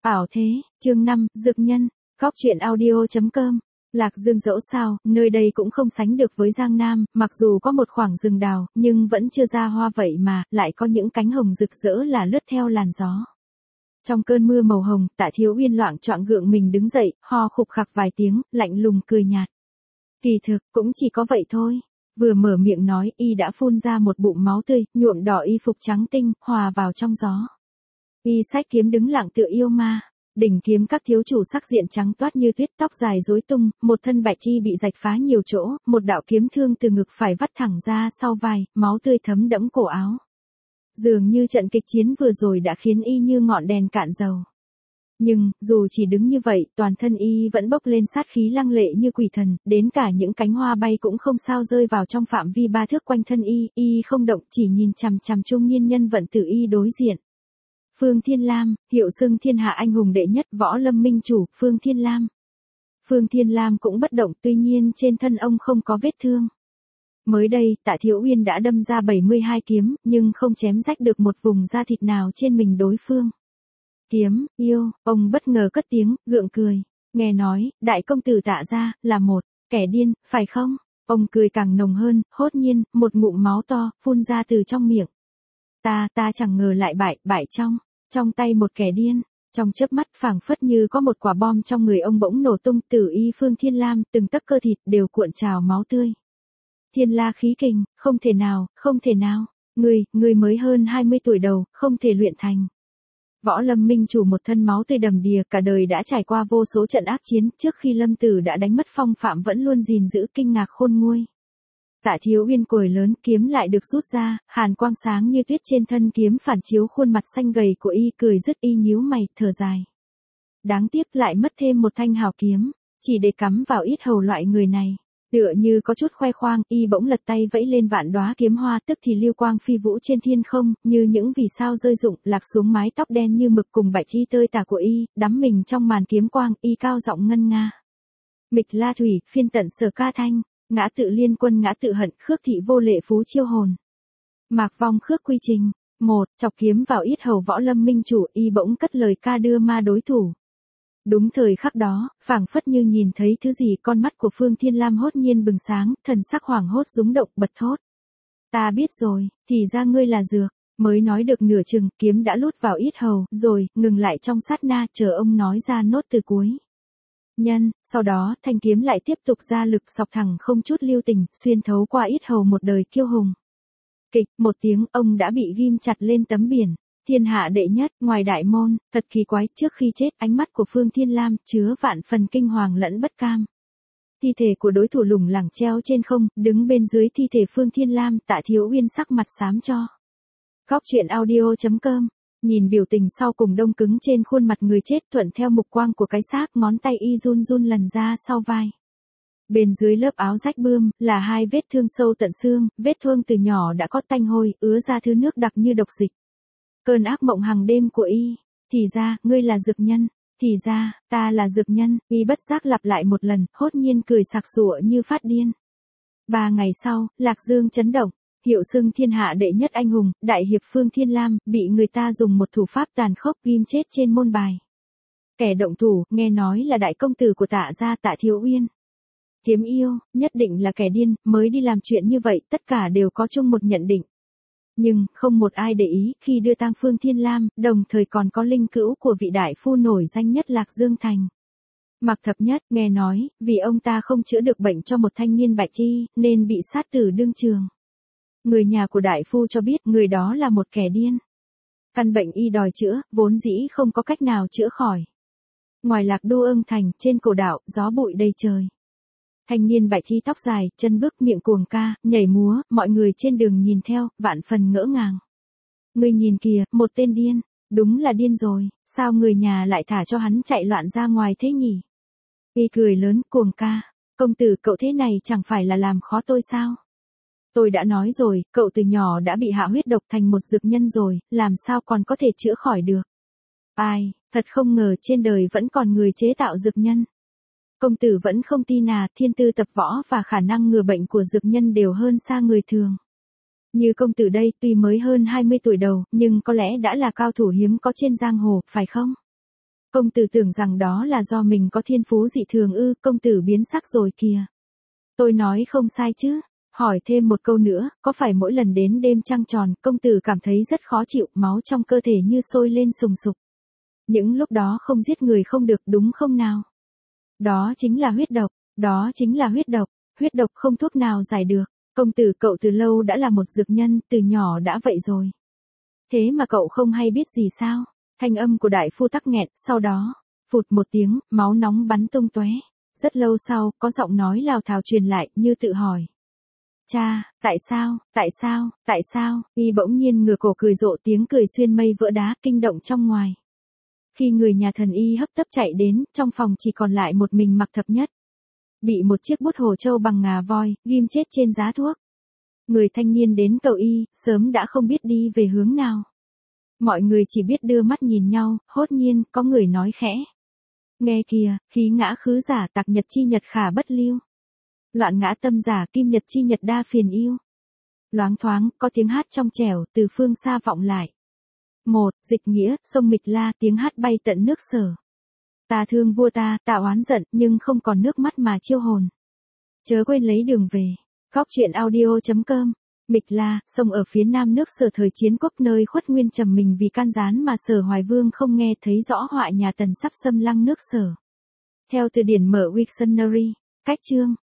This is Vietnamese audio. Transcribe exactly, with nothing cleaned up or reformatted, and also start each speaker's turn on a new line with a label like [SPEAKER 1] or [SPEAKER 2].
[SPEAKER 1] Ảo thế, chương năm, Dược Nhân, Góc truyện audio.com. Lạc Dương dẫu sao, nơi đây cũng không sánh được với Giang Nam, mặc dù có một khoảng rừng đào, nhưng vẫn chưa ra hoa vậy mà, lại có những cánh hồng rực rỡ là lướt theo làn gió. Trong cơn mưa màu hồng, Tạ Thiếu Uyên loạng choạng gượng mình đứng dậy, ho khục khặc vài tiếng, lạnh lùng cười nhạt. Kỳ thực, cũng chỉ có vậy thôi. Vừa mở miệng nói, y đã phun ra một bụng máu tươi, nhuộm đỏ y phục trắng tinh, hòa vào trong gió. Y xách kiếm đứng lặng tựa yêu ma. Đỉnh kiếm các thiếu chủ sắc diện trắng toát như tuyết, tóc dài rối tung, một thân bạch chi bị rạch phá nhiều chỗ, một đạo kiếm thương từ ngực phải vắt thẳng ra sau vai, máu tươi thấm đẫm cổ áo. Dường như trận kịch chiến vừa rồi đã khiến y như ngọn đèn cạn dầu. Nhưng, dù chỉ đứng như vậy, toàn thân y vẫn bốc lên sát khí lăng lệ như quỷ thần, đến cả những cánh hoa bay cũng không sao rơi vào trong phạm vi ba thước quanh thân y, y không động, chỉ nhìn chằm chằm trung niên nhân vận tử y đối diện. Phương Thiên Lam, hiệu xưng thiên hạ anh hùng đệ nhất, võ lâm minh chủ, Phương Thiên Lam. Phương Thiên Lam cũng bất động, tuy nhiên trên thân ông không có vết thương. Mới đây, Tạ Thiếu Uyên đã đâm ra bảy mươi hai kiếm, nhưng không chém rách được một vùng da thịt nào trên mình đối phương. Kiếm, yêu, ông bất ngờ cất tiếng, gượng cười. Nghe nói, đại công tử Tạ gia là một kẻ điên, phải không? Ông cười càng nồng hơn, hốt nhiên, một ngụm máu to, phun ra từ trong miệng. Ta, ta chẳng ngờ lại bại, bại trong, trong tay một kẻ điên. Trong chớp mắt phảng phất như có một quả bom trong người ông bỗng nổ tung, tử y Phương Thiên Lam, từng tấc cơ thịt đều cuộn trào máu tươi. Thiên la khí kình, không thể nào, không thể nào. Người, người mới hơn hai mươi tuổi đầu, không thể luyện thành. Võ lâm minh chủ một thân máu tươi đầm đìa, cả đời đã trải qua vô số trận ác chiến, trước khi lâm tử đã đánh mất phong phạm vẫn luôn gìn giữ kinh ngạc khôn nguôi. Tạ Thiếu Uyên cười lớn, kiếm lại được rút ra, hàn quang sáng như tuyết trên thân kiếm phản chiếu khuôn mặt xanh gầy của y, cười dứt y nhíu mày, thở dài. Đáng tiếc lại mất thêm một thanh hào kiếm, chỉ để cắm vào yết hầu loại người này. Tựa như có chút khoe khoang, y bỗng lật tay vẫy lên vạn đóa kiếm hoa, tức thì lưu quang phi vũ trên thiên không, như những vì sao rơi rụng, lạc xuống mái tóc đen như mực cùng bạch chi tơi tả của y, đắm mình trong màn kiếm quang, y cao giọng ngân nga. Mịch la thủy, phiên tận sở ca thanh. Ngã tự liên quân ngã tự hận, khước thị vô lệ phú chiêu hồn. Mạc vong khước quy trình. Một, chọc kiếm vào yết hầu võ lâm minh chủ, y bỗng cất lời ca đưa ma đối thủ. Đúng thời khắc đó, phảng phất như nhìn thấy thứ gì, con mắt của Phương Thiên Lam hốt nhiên bừng sáng, thần sắc hoảng hốt rúng động, bật thốt. Ta biết rồi, thì ra ngươi là dược. Mới nói được nửa chừng, kiếm đã lút vào yết hầu, rồi, ngừng lại trong sát na, chờ ông nói ra nốt từ cuối. Nhân, sau đó, thanh kiếm lại tiếp tục ra lực sọc thẳng không chút lưu tình, xuyên thấu qua yết hầu một đời kiêu hùng. Kịch, một tiếng, ông đã bị ghim chặt lên tấm biển. Thiên hạ đệ nhất, ngoài đại môn, thật kỳ quái, trước khi chết, ánh mắt của Phương Thiên Lam chứa vạn phần kinh hoàng lẫn bất cam. Thi thể của đối thủ lủng lẳng treo trên không, đứng bên dưới thi thể Phương Thiên Lam, Tạ Thiếu Uyên sắc mặt xám cho. Góc truyện audio.com. Nhìn biểu tình sau cùng đông cứng trên khuôn mặt người chết, thuận theo mục quang của cái xác, ngón tay y run run lần ra sau vai. Bên dưới lớp áo rách bươm, là hai vết thương sâu tận xương, vết thương từ nhỏ đã có tanh hôi, ứa ra thứ nước đặc như độc dịch. Cơn ác mộng hàng đêm của y. Thì ra, ngươi là dược nhân. Thì ra, ta là dược nhân. Y bất giác lặp lại một lần, hốt nhiên cười sặc sụa như phát điên. Ba ngày sau, Lạc Dương chấn động. Hiệu xưng thiên hạ đệ nhất anh hùng, đại hiệp Phương Thiên Lam, bị người ta dùng một thủ pháp tàn khốc ghim chết trên môn bài. Kẻ động thủ, nghe nói là đại công tử của Tạ gia, Tạ Thiếu Uyên. Kiếm yêu, nhất định là kẻ điên, mới đi làm chuyện như vậy, tất cả đều có chung một nhận định. Nhưng, không một ai để ý, khi đưa tang Phương Thiên Lam, đồng thời còn có linh cữu của vị đại phu nổi danh nhất Lạc Dương thành. Mạc Thập Nhất, nghe nói, vì ông ta không chữa được bệnh cho một thanh niên bạch chi, nên bị sát tử đương trường. Người nhà của đại phu cho biết người đó là một kẻ điên. Căn bệnh y đòi chữa, vốn dĩ không có cách nào chữa khỏi. Ngoài Lạc Đô Ưng thành, trên cổ đạo, gió bụi đầy trời. Thanh niên bạch chi tóc dài, chân bước miệng cuồng ca, nhảy múa, mọi người trên đường nhìn theo, vạn phần ngỡ ngàng. Người nhìn kìa, một tên điên, đúng là điên rồi, sao người nhà lại thả cho hắn chạy loạn ra ngoài thế nhỉ? Y cười lớn, cuồng ca, công tử cậu thế này chẳng phải là làm khó tôi sao? Tôi đã nói rồi, cậu từ nhỏ đã bị hạ huyết độc thành một dược nhân rồi, làm sao còn có thể chữa khỏi được? Ai, thật không ngờ trên đời vẫn còn người chế tạo dược nhân. Công tử vẫn không tin à, thiên tư tập võ và khả năng ngừa bệnh của dược nhân đều hơn xa người thường. Như công tử đây, tuy mới hơn hai mươi tuổi đầu, nhưng có lẽ đã là cao thủ hiếm có trên giang hồ, phải không? Công tử tưởng rằng đó là do mình có thiên phú dị thường ư, công tử biến sắc rồi kìa. Tôi nói không sai chứ. Hỏi thêm một câu nữa, có phải mỗi lần đến đêm trăng tròn, công tử cảm thấy rất khó chịu, máu trong cơ thể như sôi lên sùng sục. Những lúc đó không giết người không được đúng không nào? Đó chính là huyết độc, đó chính là huyết độc, huyết độc không thuốc nào giải được. Công tử cậu từ lâu đã là một dược nhân, từ nhỏ đã vậy rồi. Thế mà cậu không hay biết gì sao? Thanh âm của đại phu tắc nghẹn, sau đó, phụt một tiếng, máu nóng bắn tung tóe. Rất lâu sau, có giọng nói lào thào truyền lại, như tự hỏi. Cha, tại sao, tại sao, tại sao, y bỗng nhiên ngửa cổ cười rộ, tiếng cười xuyên mây vỡ đá, kinh động trong ngoài. Khi người nhà thần y hấp tấp chạy đến, trong phòng chỉ còn lại một mình Mặc Thập Nhất. Bị một chiếc bút hồ châu bằng ngà voi, ghim chết trên giá thuốc. Người thanh niên đến cầu y, sớm đã không biết đi về hướng nào. Mọi người chỉ biết đưa mắt nhìn nhau, hốt nhiên, có người nói khẽ. Nghe kìa, khí ngã khứ giả tặc nhật chi nhật khả bất lưu. Loạn ngã tâm giả kim nhật chi nhật đa phiền yêu. Loáng thoáng, có tiếng hát trong trẻo, từ phương xa vọng lại. Một, dịch nghĩa, sông Mịch La, tiếng hát bay tận nước Sở. Ta thương vua ta, ta oán giận, nhưng không còn nước mắt mà chiêu hồn. Chớ quên lấy đường về. Góc truyện audio chấm com. Mịch La, sông ở phía nam nước Sở thời chiến quốc, nơi Khuất Nguyên trầm mình vì can gián mà Sở Hoài Vương không nghe thấy rõ họa nhà Tần sắp xâm lăng nước Sở. Theo từ điển mở Wiktionary, cách chương.